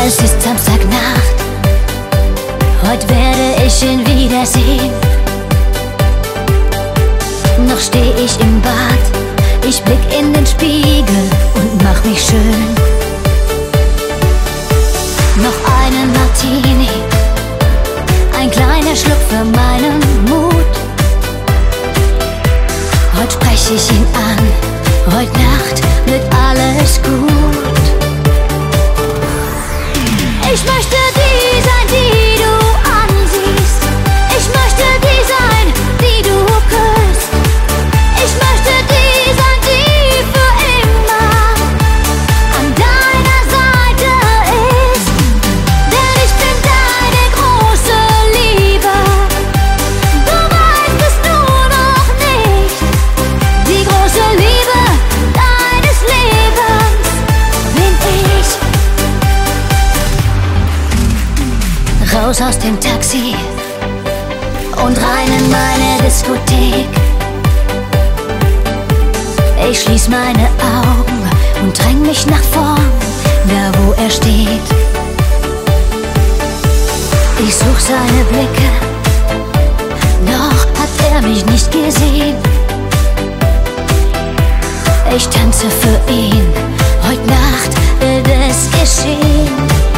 Es ist Samstagnacht, heute werde ich ihn wiedersehen. Noch steh ich im Bad, ich blick in den Spiegel und mach mich schön. Noch einen Martini, ein kleiner Schluck für meinen Mut. Heute sprech ich ihn an, heute Nacht wird alles gut. Ich möchte die sein, die du ansiehst. Ich möchte die sein, die du küsst. Ich möchte die sein, die für immer an deiner Seite ist. Denn ich bin deine große Liebe. Du weißt es nur noch nicht. Die große Liebe deines Lebens bin ich. Raus aus dem Taxi und rein in meine Diskothek. Ich schließ meine Augen und dräng mich nach vorn, da wo er steht. Ich such seine Blicke, noch hat er mich nicht gesehen. Ich tanze für ihn, heute Nacht wird es geschehen.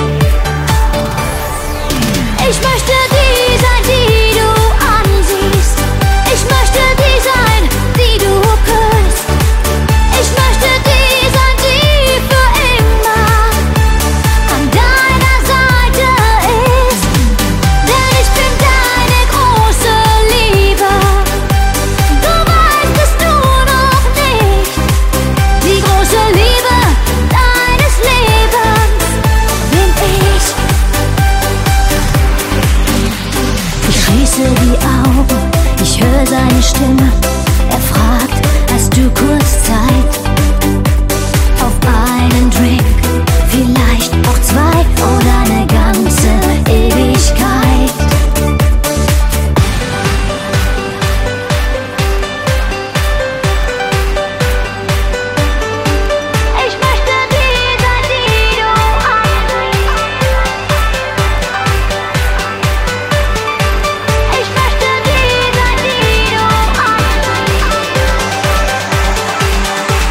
Ich möchte die sein, die du ansiehst. Ich möchte die sein, die du küsst. Ich möchte die sein, die für immer an deiner Seite ist. Denn ich bin deine große Liebe. Du weißt es nur noch nicht. Die große Liebe deines Lebens bin ich. Ich schließe die Augen, ich höre seine Stimme. Er fragt, hast du kurz Zeit? Auf einen Drink, vielleicht auch zwei oder eine ganze Ewigkeit. Ich möchte die sein, die du ansiehst. Ich möchte die sein, die du ansiehst.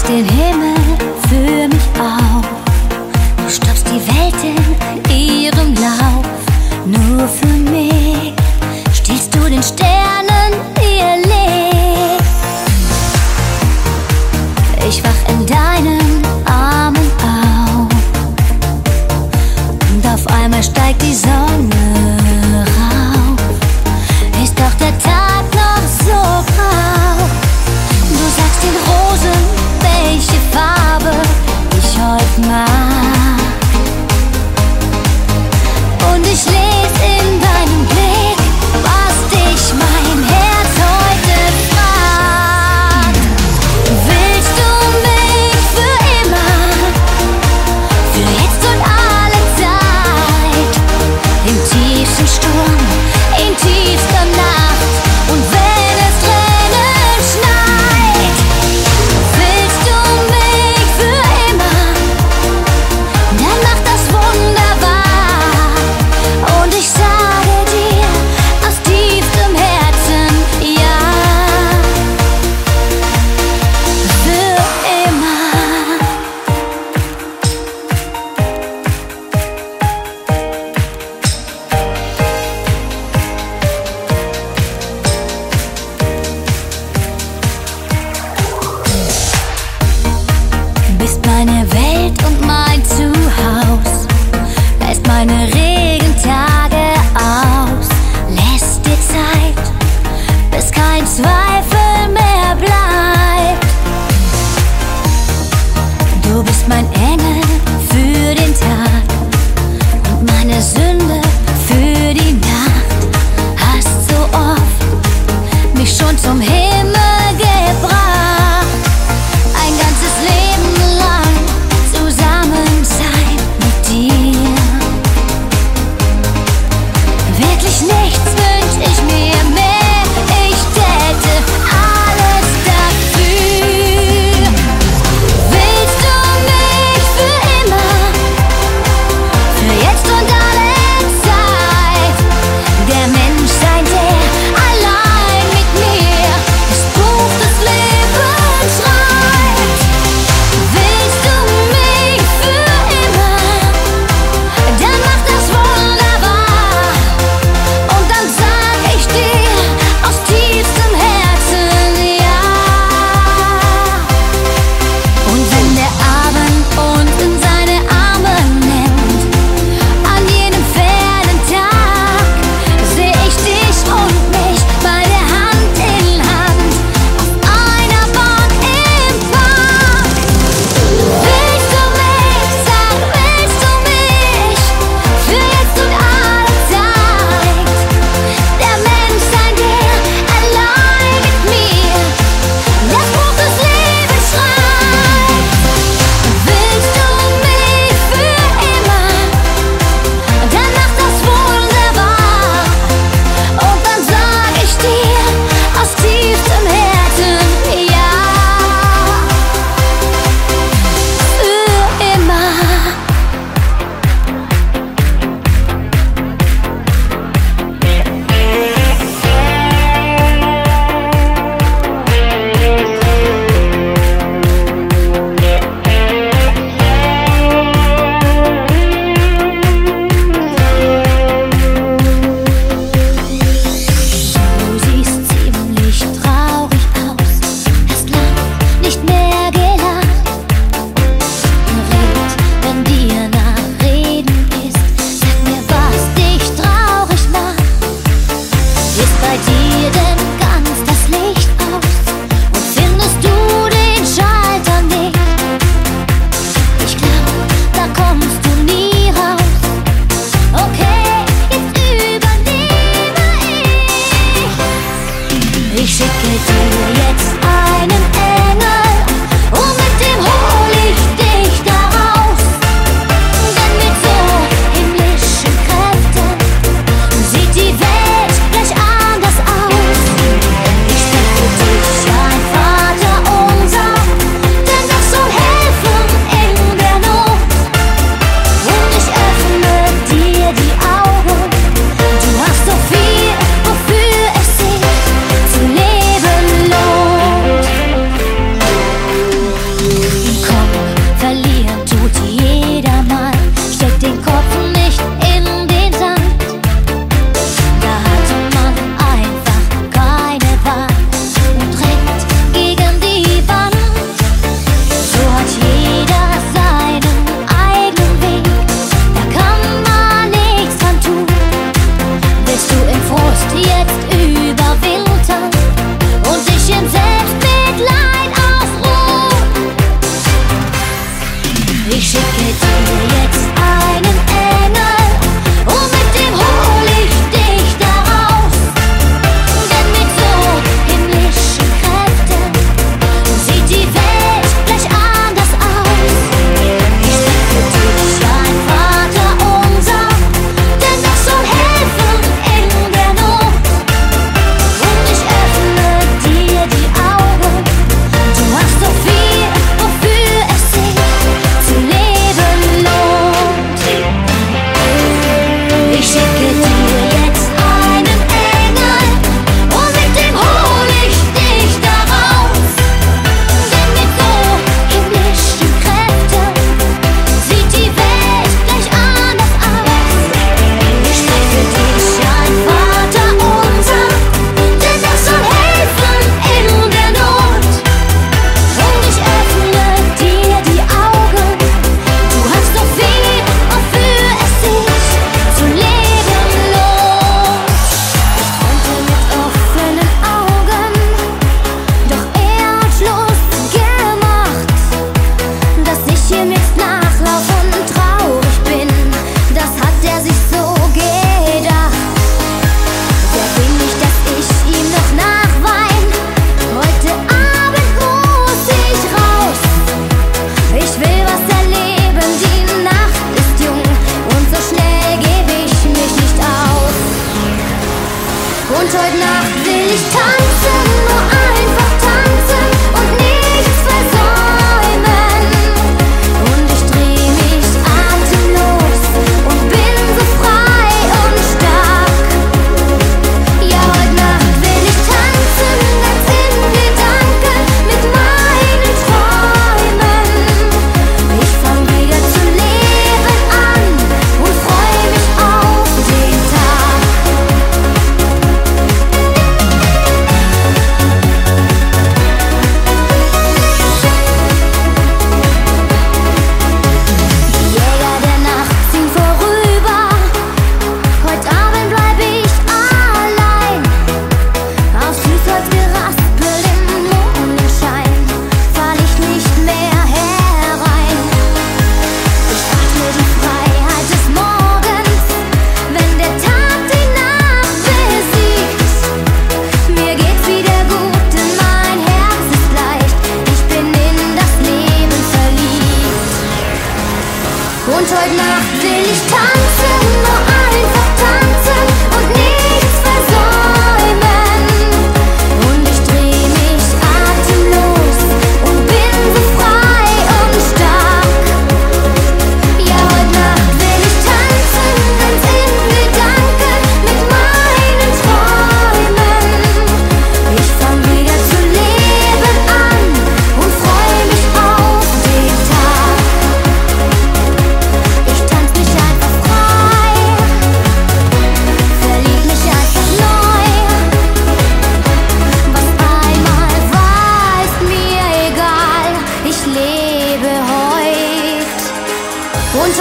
den Himmel für mich auf. Du stoppst die Welt in ihrem Lauf. Nur für mich stiehlst du den Sternen ihr Licht. Ich wach in deinen Armen auf und auf einmal steigt die Sonne rauf. Ist doch der Tag noch so grau. Du sagst den Rosen, welche Farbe ich heut mag. Und ich lese in deinem Blick, was dich mein Herz heute fragt. Willst du mich für immer, für jetzt und alle Zeit, im tiefsten Sturm, in tiefster Nacht und wenn es Tränen schneit? Willst du mich für immer, dann mach das wunderbar. Und ich sage dir aus tiefstem Herzen, ja, für immer. Bist meine Welt und mein Zuhause, lässt meine Regentage aus, lässt dir Zeit, bis kein Zweifel mehr bleibt. Du bist mein Engel für den Tag und meine Sünde für die Nacht. Hast so oft mich schon zum Himmel gebracht. Ein ganzes Leben lang zusammen sein mit dir.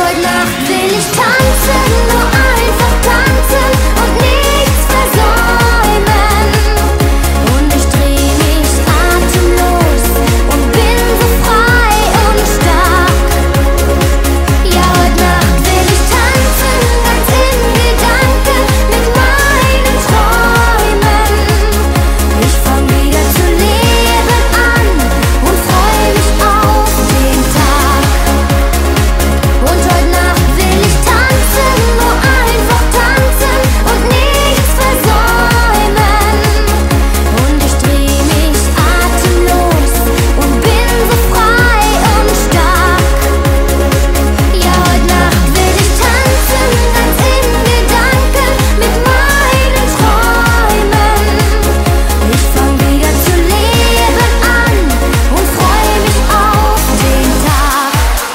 heute Nacht will ich tanzen, nur einfach tanzen und nichts versäumen. Und ich dreh mich atemlos und bin so frei und stark. Ja, heute Nacht will ich tanzen, ganz in Gedanken mit meinen Träumen. Ich fang wieder zu leben an und freu mich auf den Tag. Und heute Nacht will ich tanzen, nur einfach tanzen und nichts versäumen. Und ich dreh mich atemlos und bin so frei und stark. Ja, heute Nacht will ich tanzen, ganz in Gedanken mit meinen Träumen. Ich fang wieder zu leben an und freu mich auf den Tag.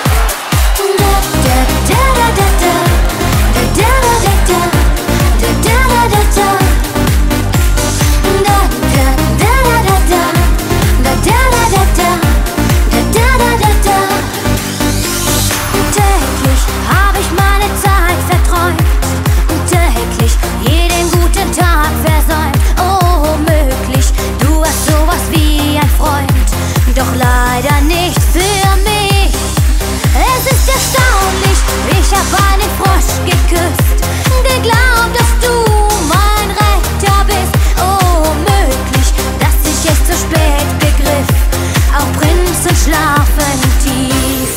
Täglich hab ich meine Zeit verträumt, täglich jeden guten Tag versäumt. Oh, möglich, du hast sowas wie ein Freund, doch leider nicht für mich. Es ist erstaunlich, ich hab einen Frosch geküsst, geglaubt, dass du mein Retter bist. Oh, möglich, dass ich es zu spät begriff, auch Prinzen schlafen tief.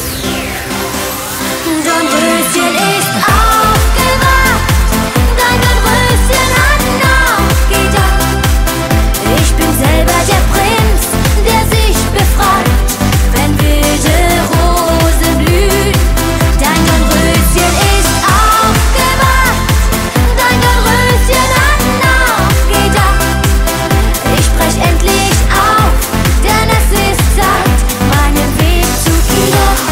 Dornröschen ist aufgewacht, dein Dornröschen hat nachgedacht. Ich bin selber der Prinz, der sich befreit, wenn wilde Rosen blühen. Dein Dornröschen ist aufgewacht, dein Dornröschen hat nachgedacht. Ich brech endlich auf, denn es ist Zeit, meinen Weg zu gehen.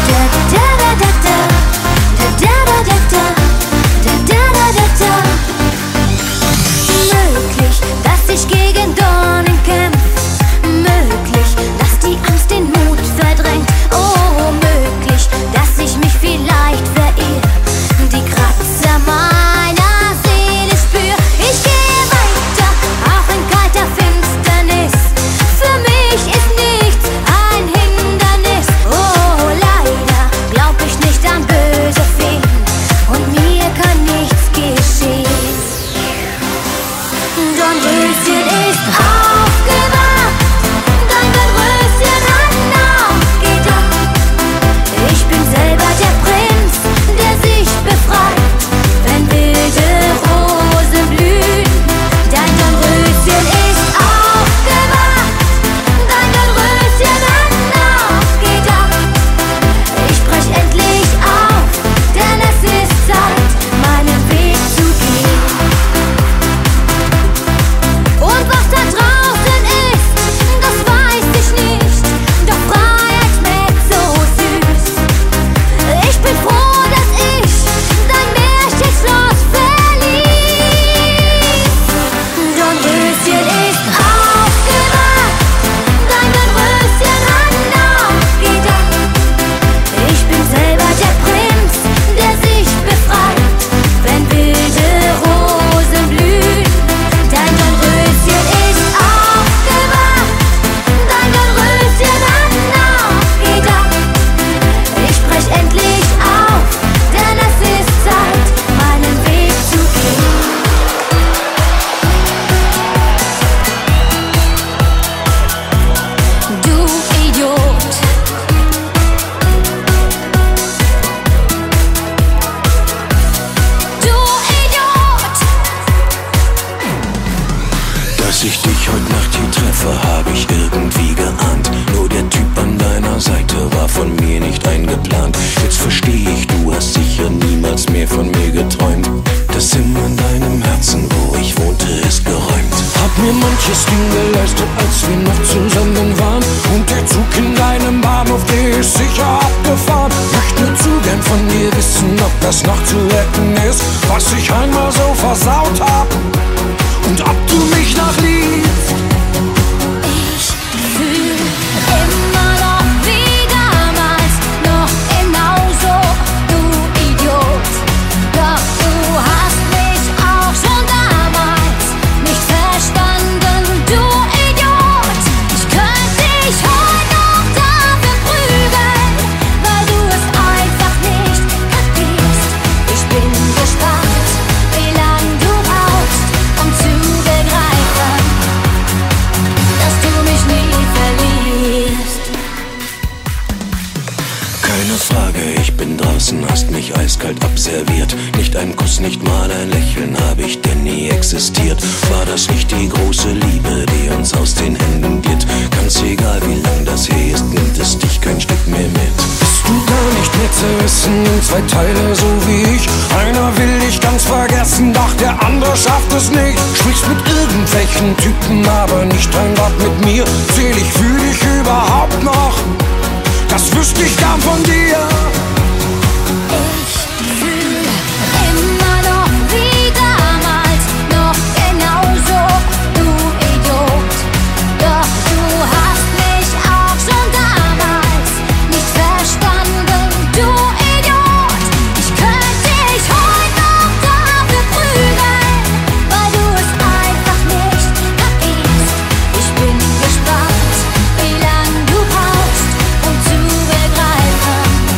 Möglich, dass ich gegen Dornen kämpf, möglich, dass die Angst den Mut verdrängt. Oh, möglich, dass ich mich vielleicht verirr, die Kratzer meiner Seele spür. Ich gehe weiter, auch in kalter Finsternis, für mich ist nichts ein Hindernis. Oh, leider glaub ich nicht an böse Feen und mir kann nichts geschehen. Dornröschen ist aufgewacht, dein Dornröschen hat nachgedacht. Ich bin selber der Prinz, der sich befreit, wenn wilde Rosen blühen. Dein Dornröschen ist aufgewacht, dein Dornröschen hat nachgedacht. Ich brech endlich auf, denn es ist Zeit, meinen Weg zu gehen. Und was da draußen ist, das weiß ich nicht, doch Freiheit schmeckt so süß. Ich bin froh, dass ich dein Märchenschloss verließ. Dornröschen ist aufgewacht, dein Dornröschen hat nachgedacht. Ich bin selber der Prinz, der sich befreit, wenn wilde Rosen blühen. Dein Dornröschen ist aufgewacht, dein Dornröschen hat nachgedacht. Ich brech endlich auf, denn es ist Zeit, meinen Weg zu gehen. Du Idiot. Du Idiot. Dass ich dich heute Nacht hier treffe, hab ich irgendwie geahnt. Nur der Typ an deiner Seite war von mir nicht eingeplant. Jetzt versteh ich, du hast sicher niemals mehr von mir geträumt. Das Zimmer in deinem Herzen, wo ich wohnte, ist geräumt. Hab mir manches Ding geleistet, als wir noch zusammen waren. Und der Zug in deinem Bahnhof, der ist sicher abgefahren. Möchte nur zu gern von dir wissen, ob das noch zu retten ist, was ich einmal so versaut hab. Und ob du mich noch liebst. Ich fühl immer noch wie damals, noch genauso, du Idiot. mich eiskalt abserviert. Nicht ein Kuss, nicht mal ein Lächeln hab ich, denn nie existiert. War das nicht die große Liebe, die uns aus den Händen glitt? Ganz egal wie lang das her ist, nimmt es dich kein Stück mehr mit. Bist du gar nicht mehr zerrissen in zwei Teile, so wie ich? Einer will dich ganz vergessen, doch der andere schafft es nicht. Sprichst mit irgendwelchen Typen, aber nicht ein Wort mit mir. Zähl ich, fühl ich überhaupt noch? Das wüsste ich gern von dir. Ich fühle immer noch wie damals, noch genauso, du Idiot. Doch du hast mich auch schon damals nicht verstanden, du Idiot. Ich könnte dich heute noch dafür prügeln, weil du es einfach nicht kapierst. Ich bin gespannt, wie lang du brauchst, um zu begreifen,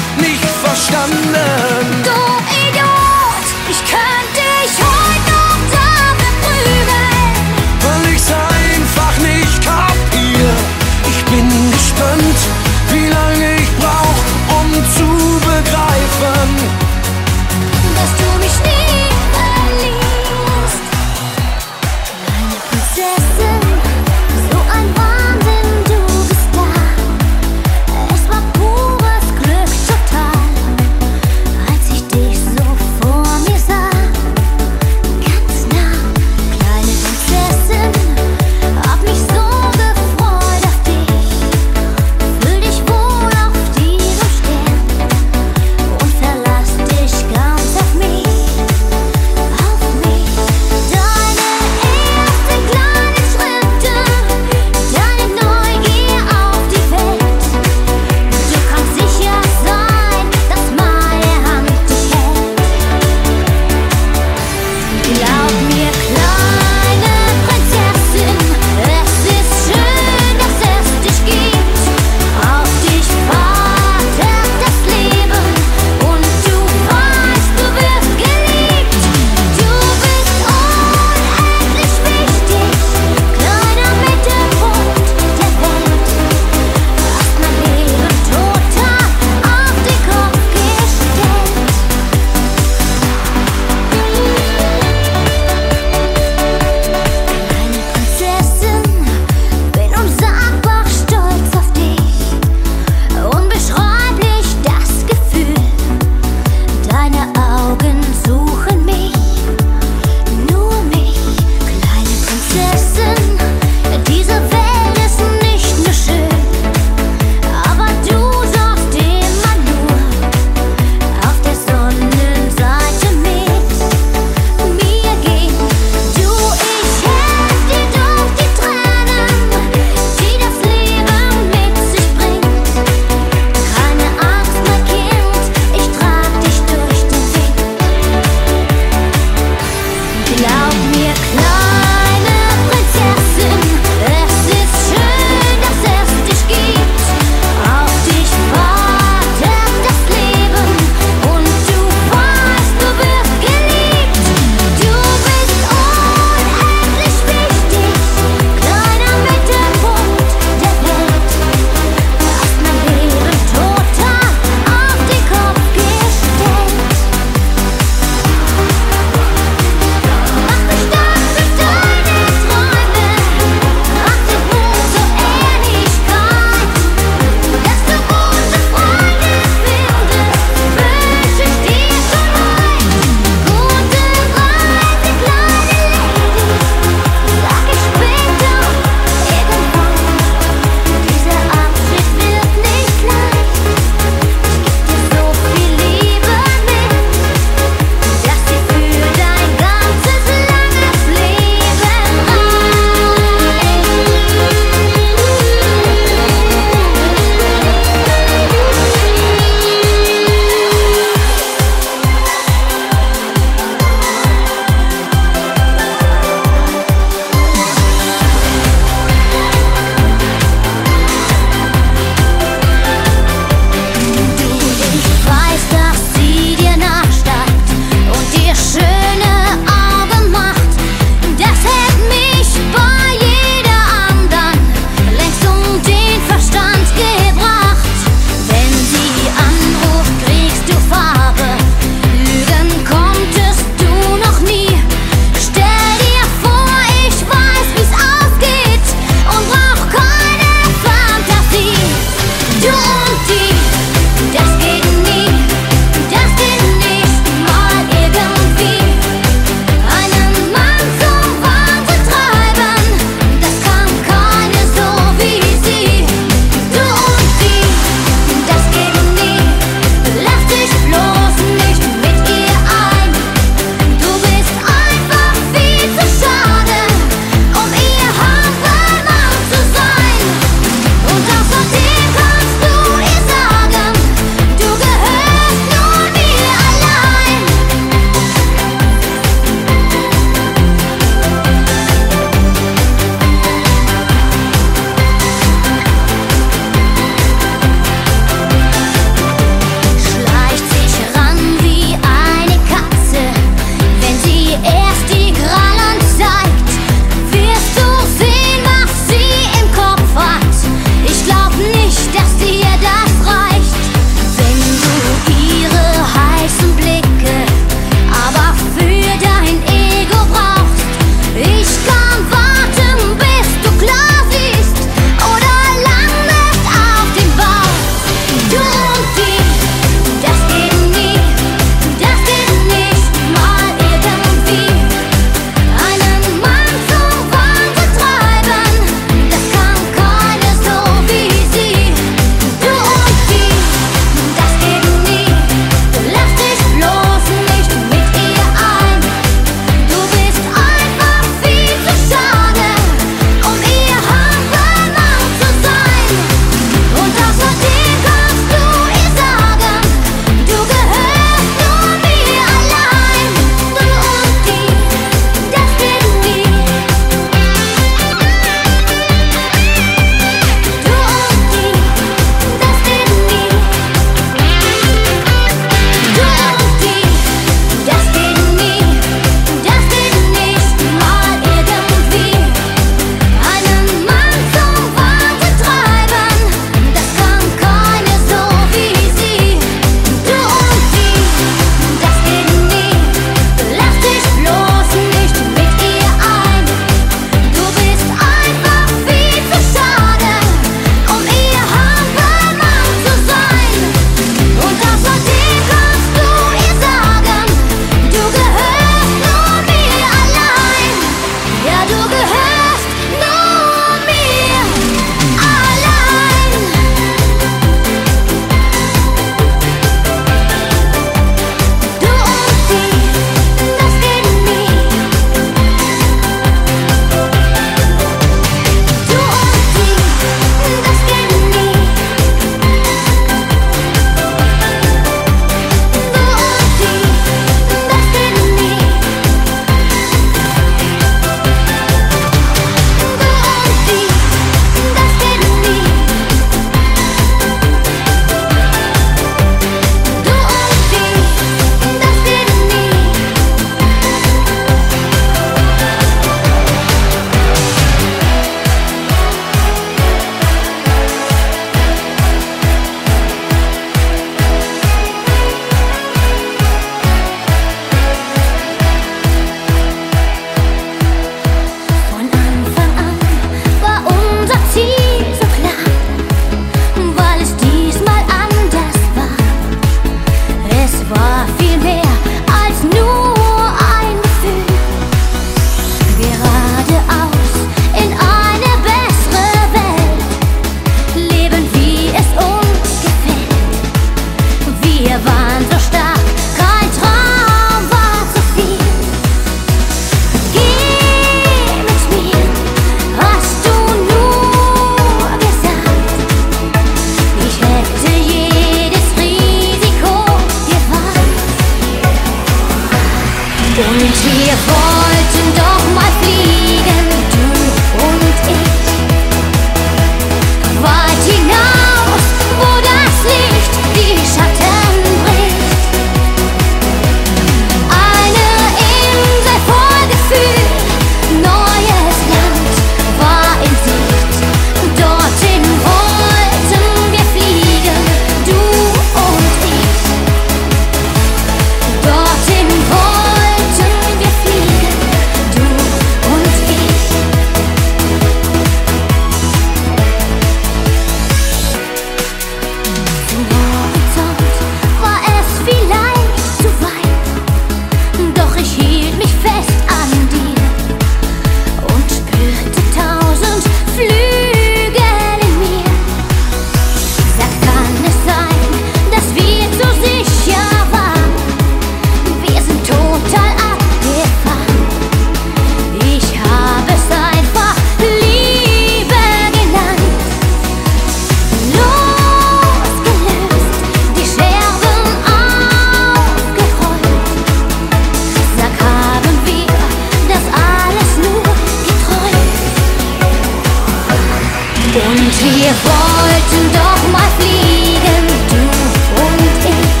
Und wir wollten doch mal fliegen, du und ich,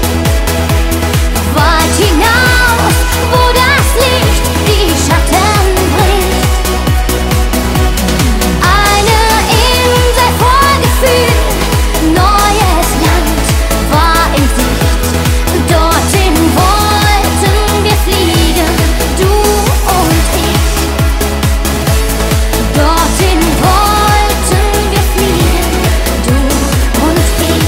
weit hinaus, wo das Licht die Schatten bricht. Eine Insel voll Gefühl, neues Land war in Sicht. Dorthin wollten wir fliegen, du und ich. Dorthin wollten wir fliegen, du und ich.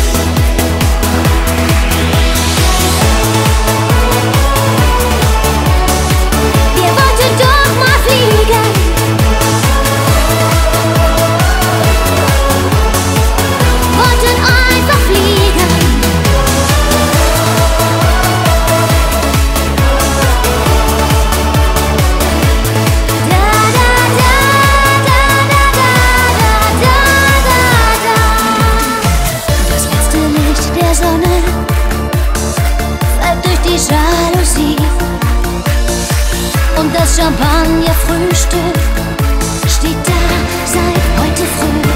Wir wollten doch mal fliegen. Wollten einfach fliegen. Da da da da da da da da da. Das letzte Licht der Sonne fällt durch die Jalousie. Und das Champagnerfrühstück steht da seit heute früh.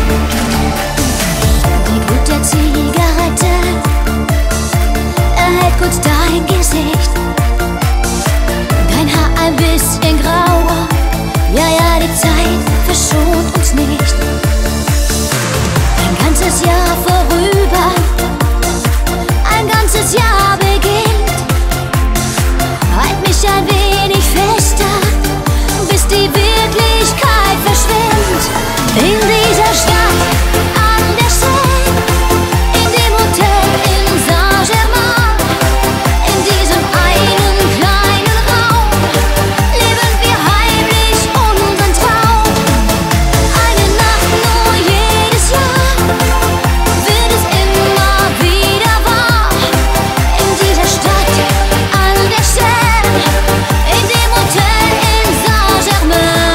Die Glut der Zigarette erhält kurz dein Gesicht. Dein Haar ein bisschen grauer, ja, die Zeit verschont uns nicht. Ein ganzes Jahr vorüber, ein ganzes Jahr beginnt. Halt mich ein wenig fester, bis die Wirklichkeit verschwindet. In dieser Stadt an der Seine, in dem Hotel in Saint-Germain, in diesem einen kleinen Raum, leben wir heimlich unseren Traum. Eine Nacht nur jedes Jahr, wird es immer wieder wahr. In dieser Stadt an der Seine, in dem Hotel in Saint-Germain.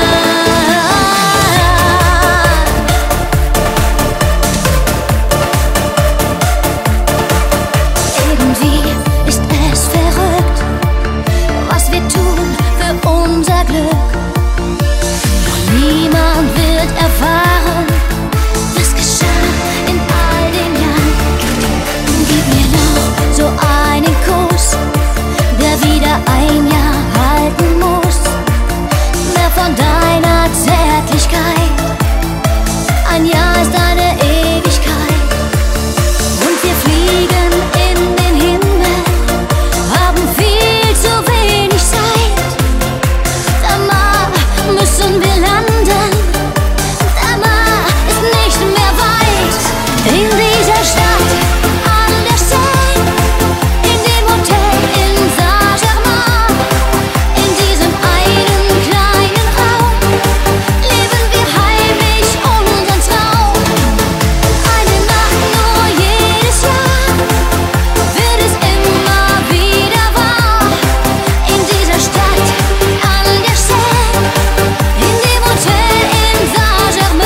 Irgendwie ist es verrückt, was wir tun für unser Glück. Doch niemand wird erfahren, was geschah in all den Jahren. Gib mir noch so einen Kuss, der wieder ein Jahr halten muss. Mehr von deiner Zärtlichkeit, ein Jahr ist eine Ewigkeit. Und wir fliegen in den Himmel, haben viel zu wenig Zeit. Der Mar müssen wir landen, der Mar ist nicht mehr weit. In dieser Stadt an der Seine, in dem Hotel in Saint-Germain, in diesem einen kleinen Raum, leben wir heimlich unseren Traum. Eine Nacht nur jedes Jahr, wird es immer wieder wahr. In dieser Stadt an der Seine, in dem Hotel in Saint-Germain.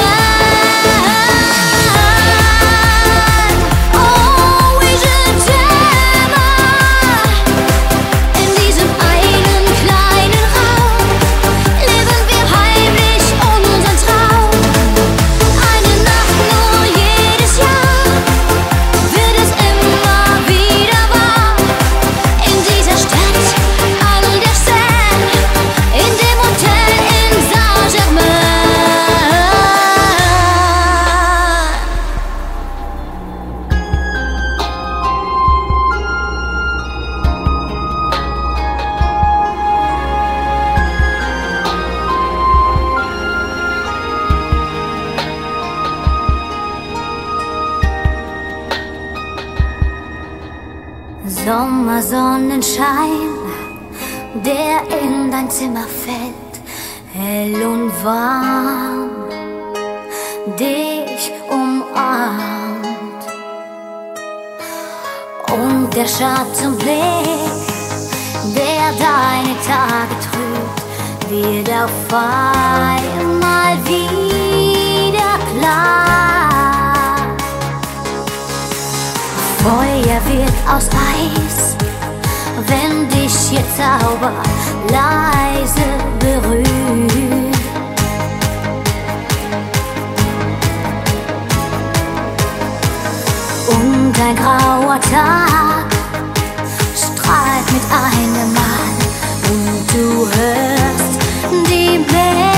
Oh, oui, je t'aime. In diesem einen kleinen Raum, leben wir heimlich unseren Traum. Eine Nacht nur jedes Jahr, wird es immer wieder wahr. In dieser Stadt an der Seine, in dem Hotel in Saint-Germain. Sommersonnenschein, der in dein Zimmer fällt, hell und warm, dich umarmt. Und der Schattenblick, der deine Tage trübt, wird auf einmal wieder klar. Feuer wird aus Eis, wenn dich ihr Zauber leise berührt. und ein grauer Tag strahlt mit einem Mal und du hörst die Melodie.